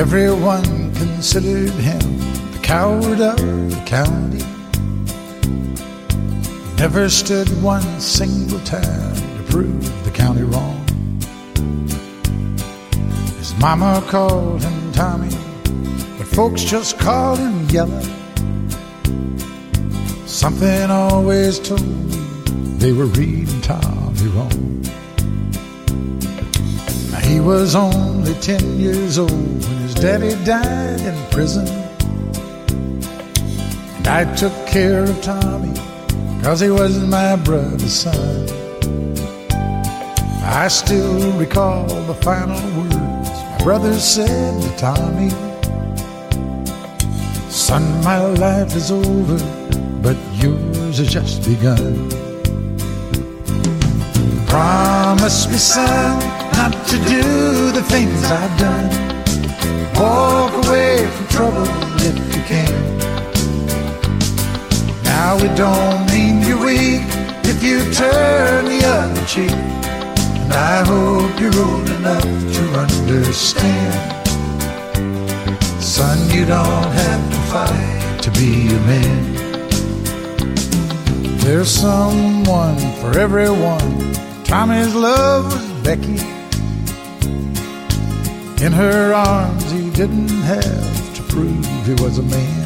Everyone considered him the coward of the county. Never stood one single time to prove the county wrong. His mama called him Tommy, but folks just called him Yellow. Something always told me they were reading Tommy wrong. Now he was only 10 years old when his daddy died in prison, and I took care of Tommy 'cause he was my brother's son. I still recall the final words my brother said to Tommy: "Son, my life is over, but yours has just begun. Promise me, son, not to do the things I've done. Walk away from trouble if you can. Now it don't mean you're weak if you turn the other cheek. And I hope you're old enough to understand. Son, you don't have to fight to be a man. There's someone for everyone. Tommy's love was Becky. In her arms he didn't have to prove he was a man.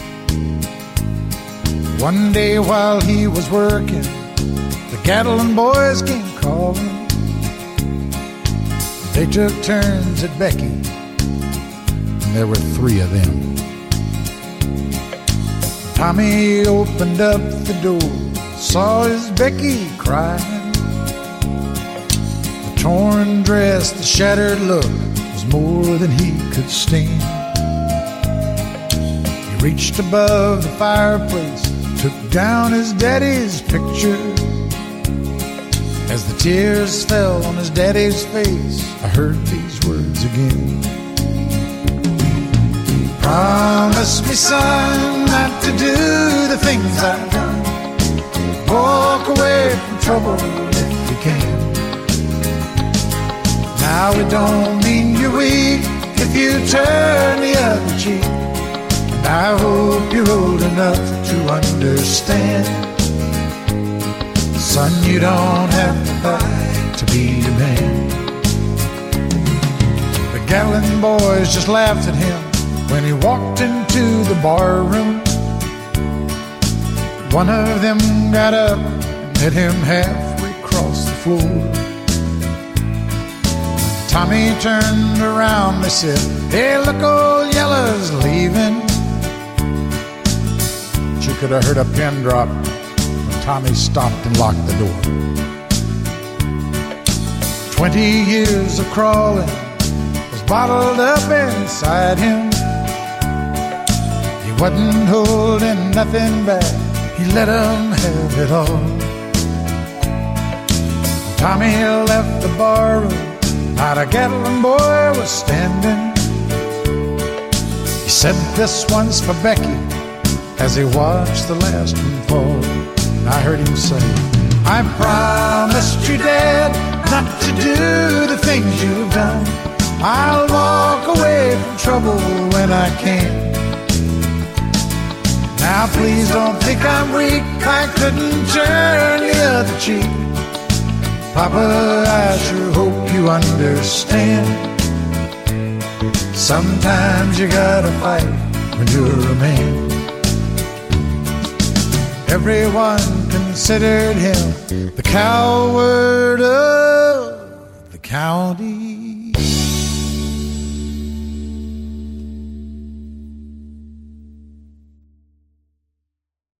One day while he was working, the Gatlin boys came calling. They took turns at Becky, and there were 3 of them. Tommy opened up the door, saw his Becky crying. The torn dress, the shattered look was more than he could stand. He reached above the fireplace, took down his daddy's picture. As the tears fell on his daddy's face, I heard these words again. Promise me, son, not to do the things I've done. Walk away from trouble if you can. Now it don't mean you're weak if you turn the other cheek. And I hope you're old enough to understand. Son, you don't have to fight to be a man. The Gatlin boys just laughed at him when he walked into the bar room. One of them got up and met him halfway across the floor. Tommy turned around, they said, "Hey, look, old Yellow's leaving." But you could have heard a pin drop when Tommy stopped and locked the door. 20 years of crawling was bottled up inside him. He wasn't holding nothing back, he let him have it all. Tommy left the barroom, not a Gatlin boy was standing. He said, "This one's for Becky," as he watched the last one fall. And I heard him say, "I promised you, Dad, not to do the things you've done. I'll walk away from trouble when I can. Now please don't think I'm weak, I couldn't turn the other cheek. Papa, I sure hope you understand. Sometimes you gotta fight when you're a man." Everyone considered him the coward of the county.